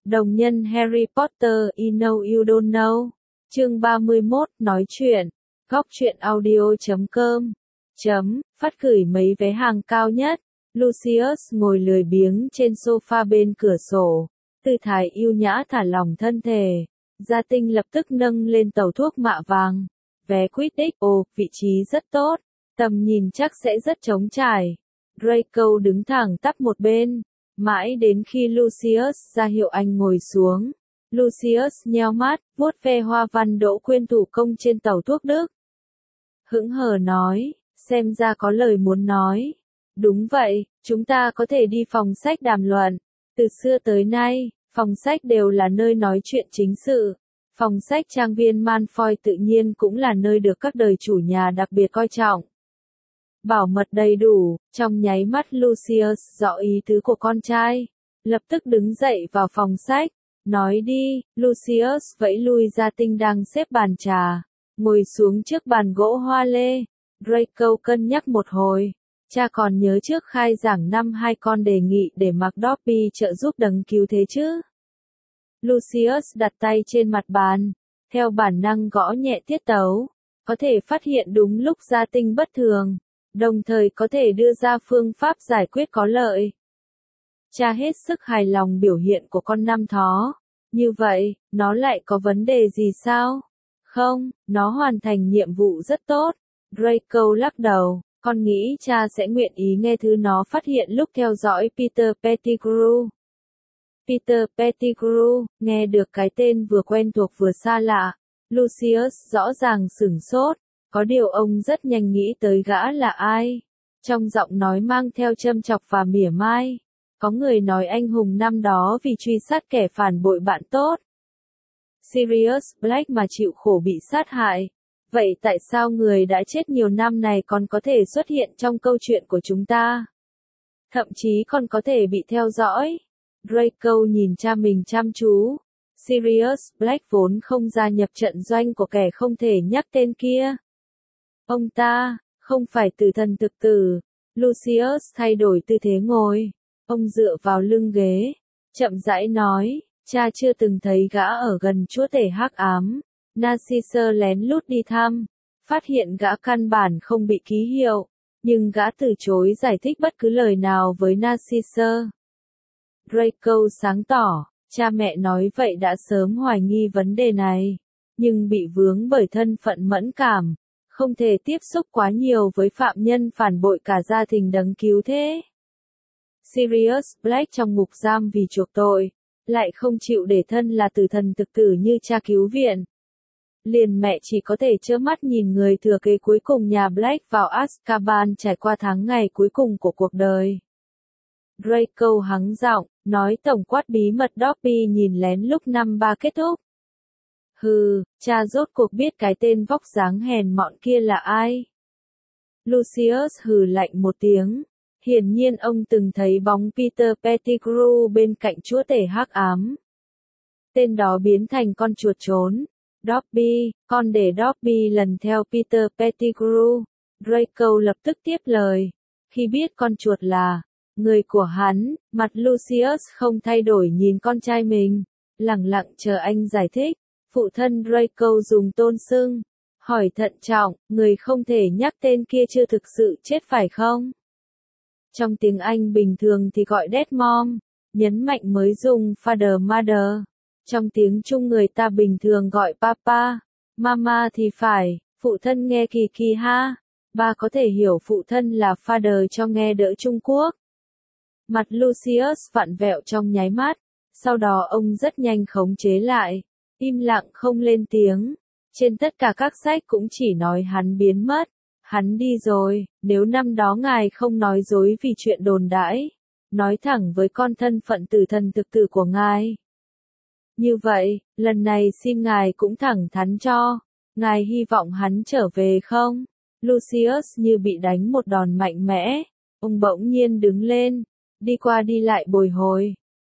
Đồng nhân Harry Potter You Know You Don't Know. Chương 31 nói chuyện. Góc truyện audio.com. Phát gửi mấy vé hàng cao nhất. Lucius ngồi lười biếng trên sofa bên cửa sổ. Tư thái yêu nhã thả lỏng thân thể. Gia Tinh lập tức nâng lên tàu thuốc mạ vàng. Vé Quidditch, vị trí rất tốt. Tầm nhìn chắc sẽ rất trống trải. Draco đứng thẳng tắp một bên. Mãi đến khi Lucius ra hiệu anh ngồi xuống. Lucius nheo mắt, vuốt ve hoa văn đỗ quyên thủ công trên tàu thuốc Đức. Hững hờ nói, xem ra có lời muốn nói. Đúng vậy, chúng ta có thể đi phòng sách đàm luận. Từ xưa tới nay, phòng sách đều là nơi nói chuyện chính sự. Phòng sách trang viên Malfoy tự nhiên cũng là nơi được các đời chủ nhà đặc biệt coi trọng. Bảo mật đầy đủ, trong nháy mắt Lucius rõ ý tứ của con trai. Lập tức đứng dậy vào phòng sách. Nói đi, Lucius vẫy lui Gia Tinh đang xếp bàn trà. Ngồi xuống trước bàn gỗ hoa lê. Draco cân nhắc một hồi. Cha còn nhớ trước khai giảng năm hai con đề nghị để McDobby trợ giúp đấng cứu thế chứ. Lucius đặt tay trên mặt bàn. Theo bản năng gõ nhẹ tiết tấu. Có thể phát hiện đúng lúc Gia Tinh bất thường. Đồng thời có thể đưa ra phương pháp giải quyết có lợi. Cha hết sức hài lòng biểu hiện của con năm thó. Như vậy, nó lại có vấn đề gì sao? Không, nó hoàn thành nhiệm vụ rất tốt. Draco lắc đầu, con nghĩ cha sẽ nguyện ý nghe thứ nó phát hiện lúc theo dõi Peter Pettigrew. Peter Pettigrew, nghe được cái tên vừa quen thuộc vừa xa lạ. Lucius rõ ràng sửng sốt. Có điều ông rất nhanh nghĩ tới gã là ai. Trong giọng nói mang theo châm chọc và mỉa mai. Có người nói anh hùng năm đó vì truy sát kẻ phản bội bạn tốt. Sirius Black mà chịu khổ bị sát hại. Vậy tại sao người đã chết nhiều năm này còn có thể xuất hiện trong câu chuyện của chúng ta? Thậm chí còn có thể bị theo dõi. Draco nhìn cha mình chăm chú. Sirius Black vốn không gia nhập trận doanh của kẻ không thể nhắc tên kia. Ông ta, không phải tử thần thực tử. Lucius thay đổi tư thế ngồi. Ông dựa vào lưng ghế. Chậm rãi nói, cha chưa từng thấy gã ở gần chúa tể hắc ám. Narcissus lén lút đi thăm. Phát hiện gã căn bản không bị ký hiệu. Nhưng gã từ chối giải thích bất cứ lời nào với Narcissus. Draco sáng tỏ, cha mẹ nói vậy đã sớm hoài nghi vấn đề này. Nhưng bị vướng bởi thân phận mẫn cảm. Không thể tiếp xúc quá nhiều với phạm nhân phản bội cả gia đình đấng cứu thế. Sirius Black trong ngục giam vì chuộc tội, lại không chịu để thân là tử thần thực tử như cha cứu viện. Liền mẹ chỉ có thể trơ mắt nhìn người thừa kế cuối cùng nhà Black vào Azkaban trải qua tháng ngày cuối cùng của cuộc đời. Draco hắng giọng, nói tổng quát bí mật Dobby nhìn lén lúc năm ba kết thúc. Hừ, cha rốt cuộc biết cái tên vóc dáng hèn mọn kia là ai? Lucius hừ lạnh một tiếng. Hiển nhiên ông từng thấy bóng Peter Pettigrew bên cạnh chúa tể hắc ám. Tên đó biến thành con chuột trốn. Dobby, con để Dobby lần theo Peter Pettigrew. Draco lập tức tiếp lời. Khi biết con chuột là người của hắn, mặt Lucius không thay đổi nhìn con trai mình. Lẳng lặng chờ anh giải thích. Phụ thân Draco dùng tôn xưng. Hỏi thận trọng, người không thể nhắc tên kia chưa thực sự chết phải không? Trong tiếng Anh bình thường thì gọi Dead Mom, nhấn mạnh mới dùng Father Mother. Trong tiếng Trung người ta bình thường gọi Papa, Mama thì phải, phụ thân nghe kỳ kỳ ha. Ba có thể hiểu phụ thân là Father cho nghe đỡ Trung Quốc. Mặt Lucius vặn vẹo trong nháy mắt, sau đó ông rất nhanh khống chế lại. Im lặng không lên tiếng. Trên tất cả các sách cũng chỉ nói hắn biến mất. Hắn đi rồi, nếu năm đó ngài không nói dối vì chuyện đồn đãi. Nói thẳng với con thân phận tử thần thực tử của ngài. Như vậy, lần này xin ngài cũng thẳng thắn cho. Ngài hy vọng hắn trở về không? Lucius như bị đánh một đòn mạnh mẽ. Ông bỗng nhiên đứng lên. Đi qua đi lại bồi hồi.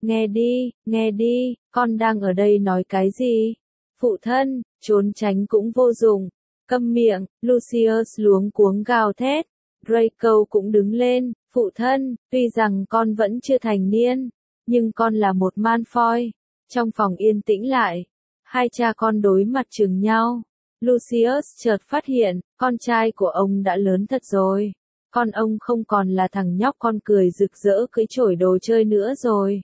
Nghe đi, con đang ở đây nói cái gì? Phụ thân, trốn tránh cũng vô dụng. Câm miệng, Lucius luống cuống gào thét. Draco cũng đứng lên, phụ thân, tuy rằng con vẫn chưa thành niên, nhưng con là một Malfoy. Trong phòng yên tĩnh lại, hai cha con đối mặt chừng nhau. Lucius chợt phát hiện, con trai của ông đã lớn thật rồi. Con ông không còn là thằng nhóc con cười rực rỡ cưỡi chổi đồ chơi nữa rồi.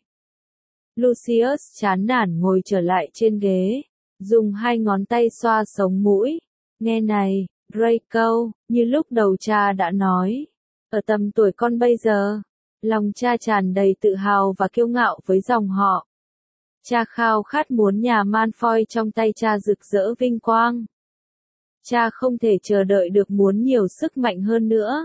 Lucius chán nản ngồi trở lại trên ghế, dùng hai ngón tay xoa sống mũi. Nghe này, Draco, như lúc đầu cha đã nói, ở tầm tuổi con bây giờ, lòng cha tràn đầy tự hào và kiêu ngạo với dòng họ. Cha khao khát muốn nhà Malfoy trong tay cha rực rỡ vinh quang. Cha không thể chờ đợi được muốn nhiều sức mạnh hơn nữa.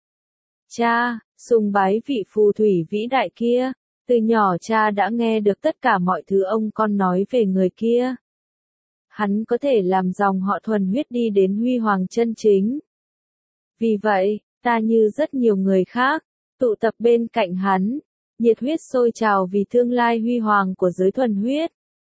Cha, sùng bái vị phù thủy vĩ đại kia, từ nhỏ cha đã nghe được tất cả mọi thứ ông con nói về người kia. Hắn có thể làm dòng họ thuần huyết đi đến huy hoàng chân chính. Vì vậy, ta như rất nhiều người khác, tụ tập bên cạnh hắn, nhiệt huyết sôi trào vì tương lai huy hoàng của giới thuần huyết.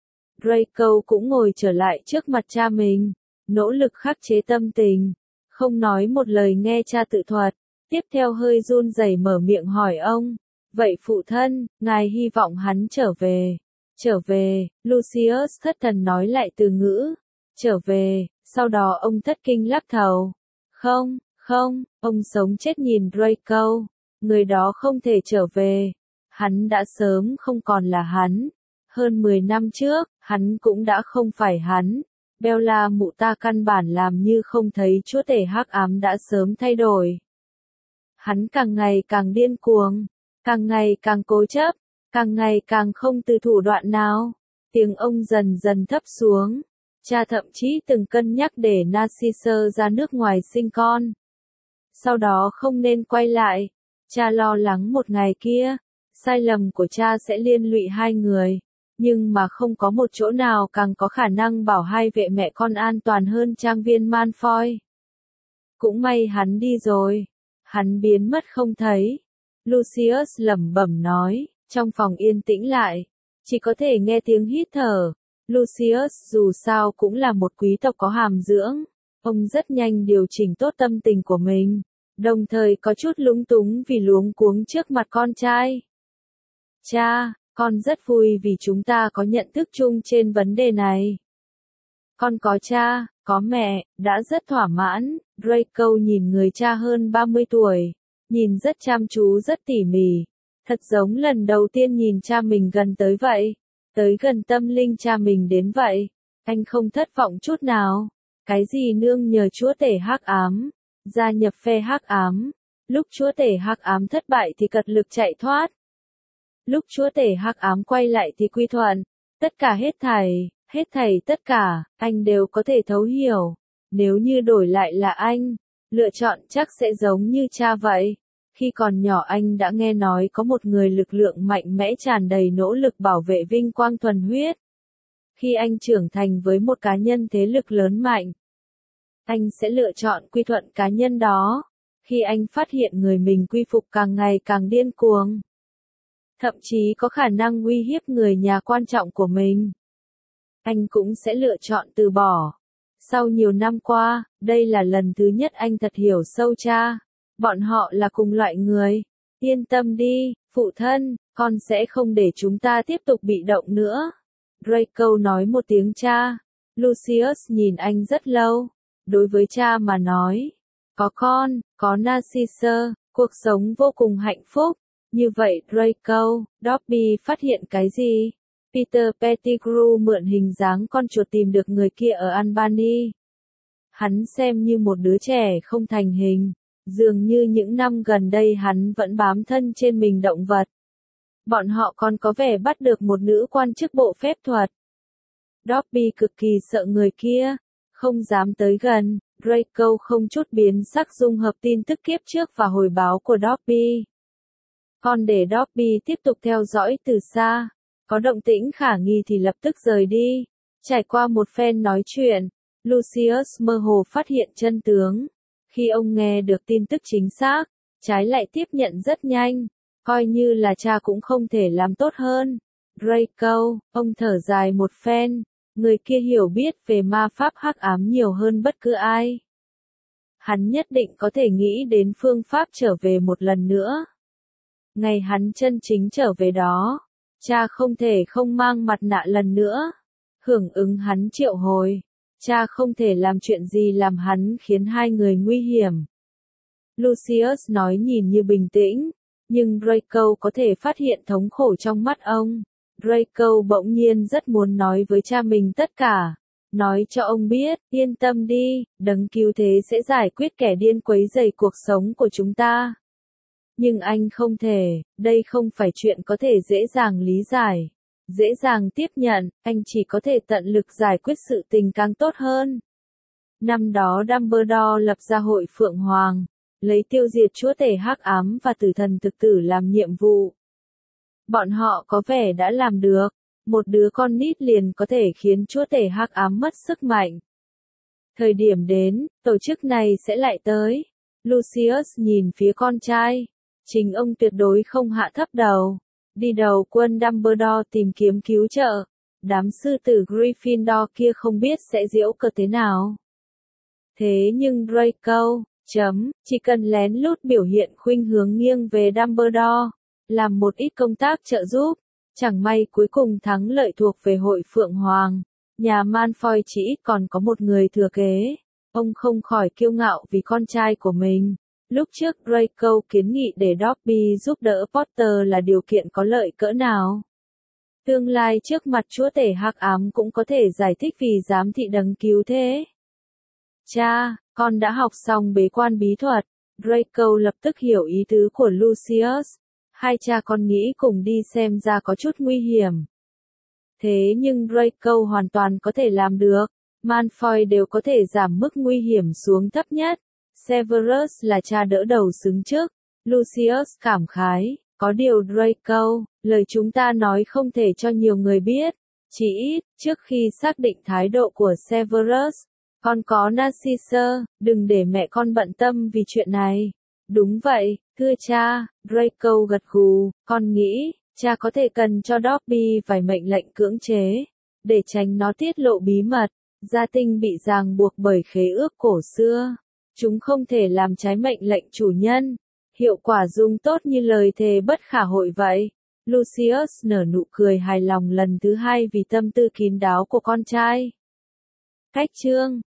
Draco cũng ngồi trở lại trước mặt cha mình, nỗ lực khắc chế tâm tình, không nói một lời nghe cha tự thuật, tiếp theo hơi run rẩy mở miệng hỏi ông, vậy phụ thân, ngài hy vọng hắn trở về. Trở về, Lucius thất thần nói lại từ ngữ, trở về, sau đó ông thất kinh lắc đầu. Không, không, ông sống chết nhìn Draco, người đó không thể trở về, hắn đã sớm không còn là hắn. Hơn 10 năm trước, hắn cũng đã không phải hắn. Bella mụ ta căn bản làm như không thấy chúa tể hắc ám đã sớm thay đổi. Hắn càng ngày càng điên cuồng, càng ngày càng cố chấp, càng ngày càng không từ thủ đoạn nào. Tiếng ông dần dần thấp xuống. Cha thậm chí từng cân nhắc để Narcissa ra nước ngoài sinh con. Sau đó không nên quay lại. Cha lo lắng một ngày kia, sai lầm của cha sẽ liên lụy hai người. Nhưng mà không có một chỗ nào càng có khả năng bảo hai vệ mẹ con an toàn hơn trang viên Malfoy. Cũng may hắn đi rồi. Hắn biến mất không thấy. Lucius lẩm bẩm nói, trong phòng yên tĩnh lại. Chỉ có thể nghe tiếng hít thở. Lucius dù sao cũng là một quý tộc có hàm dưỡng. Ông rất nhanh điều chỉnh tốt tâm tình của mình. Đồng thời có chút lúng túng vì luống cuống trước mặt con trai. Cha, con rất vui vì chúng ta có nhận thức chung trên vấn đề này. Con có cha, có mẹ, đã rất thỏa mãn. Draco nhìn người cha hơn 30 tuổi, nhìn rất chăm chú rất tỉ mỉ. Thật giống lần đầu tiên nhìn cha mình gần tới vậy, tới gần tâm linh cha mình đến vậy. Anh không thất vọng chút nào. Cái gì nương nhờ chúa tể hắc ám, gia nhập phe hắc ám. Lúc chúa tể hắc ám thất bại thì cật lực chạy thoát. Lúc chúa tể hắc ám quay lại thì quy thuận. Tất cả hết thảy tất cả, anh đều có thể thấu hiểu. Nếu như đổi lại là anh, lựa chọn chắc sẽ giống như cha vậy. Khi còn nhỏ anh đã nghe nói có một người lực lượng mạnh mẽ tràn đầy nỗ lực bảo vệ vinh quang thuần huyết. Khi anh trưởng thành với một cá nhân thế lực lớn mạnh, anh sẽ lựa chọn quy thuận cá nhân đó. Khi anh phát hiện người mình quy phục càng ngày càng điên cuồng, thậm chí có khả năng uy hiếp người nhà quan trọng của mình, anh cũng sẽ lựa chọn từ bỏ. Sau nhiều năm qua, đây là lần thứ nhất anh thật hiểu sâu cha. Bọn họ là cùng loại người. Yên tâm đi, phụ thân, con sẽ không để chúng ta tiếp tục bị động nữa. Draco nói một tiếng cha. Lucius nhìn anh rất lâu. Đối với cha mà nói, có con, có Narcissa, cuộc sống vô cùng hạnh phúc. Như vậy Draco, Dobby phát hiện cái gì? Peter Pettigrew mượn hình dáng con chuột tìm được người kia ở Albany. Hắn xem như một đứa trẻ không thành hình. Dường như những năm gần đây hắn vẫn bám thân trên mình động vật. Bọn họ còn có vẻ bắt được một nữ quan chức bộ phép thuật. Dobby cực kỳ sợ người kia, không dám tới gần. Draco không chút biến sắc dung hợp tin tức kiếp trước và hồi báo của Dobby. Còn để Dobby tiếp tục theo dõi từ xa. Có động tĩnh khả nghi thì lập tức rời đi. Trải qua một phen nói chuyện, Lucius mơ hồ phát hiện chân tướng. Khi ông nghe được tin tức chính xác, trái lại tiếp nhận rất nhanh. Coi như là cha cũng không thể làm tốt hơn. Draco, ông thở dài một phen. Người kia hiểu biết về ma pháp hắc ám nhiều hơn bất cứ ai. Hắn nhất định có thể nghĩ đến phương pháp trở về một lần nữa. Ngày hắn chân chính trở về đó, Cha không thể không mang mặt nạ lần nữa. Hưởng ứng hắn triệu hồi. Cha không thể làm chuyện gì làm hắn khiến hai người nguy hiểm. Lucius nói nhìn như bình tĩnh, nhưng Draco có thể phát hiện thống khổ trong mắt ông. Draco bỗng nhiên rất muốn nói với cha mình tất cả. Nói cho ông biết, yên tâm đi, đấng cứu thế sẽ giải quyết kẻ điên quấy rầy cuộc sống của chúng ta. Nhưng anh không thể, đây không phải chuyện có thể dễ dàng lý giải, dễ dàng tiếp nhận, anh chỉ có thể tận lực giải quyết sự tình càng tốt hơn. Năm đó Dumbledore lập ra hội Phượng Hoàng, lấy tiêu diệt chúa tể hắc ám và tử thần thực tử làm nhiệm vụ. Bọn họ có vẻ đã làm được, một đứa con nít liền có thể khiến chúa tể hắc ám mất sức mạnh. Thời điểm đến, tổ chức này sẽ lại tới. Lucius nhìn phía con trai. Chính ông tuyệt đối không hạ thấp đầu. Đi đầu quân Dumbledore tìm kiếm cứu trợ. Đám sư tử Gryffindor kia không biết sẽ giễu cợt thế nào. Thế nhưng Draco, chỉ cần lén lút biểu hiện khuynh hướng nghiêng về Dumbledore, làm một ít công tác trợ giúp, chẳng may cuối cùng thắng lợi thuộc về hội Phượng Hoàng. Nhà Malfoy chỉ ít còn có một người thừa kế. Ông không khỏi kiêu ngạo vì con trai của mình. Lúc trước Draco kiến nghị để Dobby giúp đỡ Potter là điều kiện có lợi cỡ nào. Tương lai trước mặt chúa tể hắc ám cũng có thể giải thích vì giám thị đấng cứu thế. Cha, con đã học xong bế quan bí thuật. Draco lập tức hiểu ý tứ của Lucius. Hai cha con nghĩ cùng đi xem ra có chút nguy hiểm. Thế nhưng Draco hoàn toàn có thể làm được. Malfoy đều có thể giảm mức nguy hiểm xuống thấp nhất. Severus là cha đỡ đầu xứng trước. Lucius cảm khái. Có điều Draco, lời chúng ta nói không thể cho nhiều người biết. Chỉ ít, trước khi xác định thái độ của Severus, con có Narcissa, đừng để mẹ con bận tâm vì chuyện này. Đúng vậy, thưa cha, Draco gật gù, con nghĩ, cha có thể cần cho Dobby vài mệnh lệnh cưỡng chế, để tránh nó tiết lộ bí mật. Gia tinh bị ràng buộc bởi khế ước cổ xưa. Chúng không thể làm trái mệnh lệnh chủ nhân. Hiệu quả dung tốt như lời thề bất khả hội vậy. Lucius nở nụ cười hài lòng lần thứ hai vì tâm tư kín đáo của con trai. Cách chương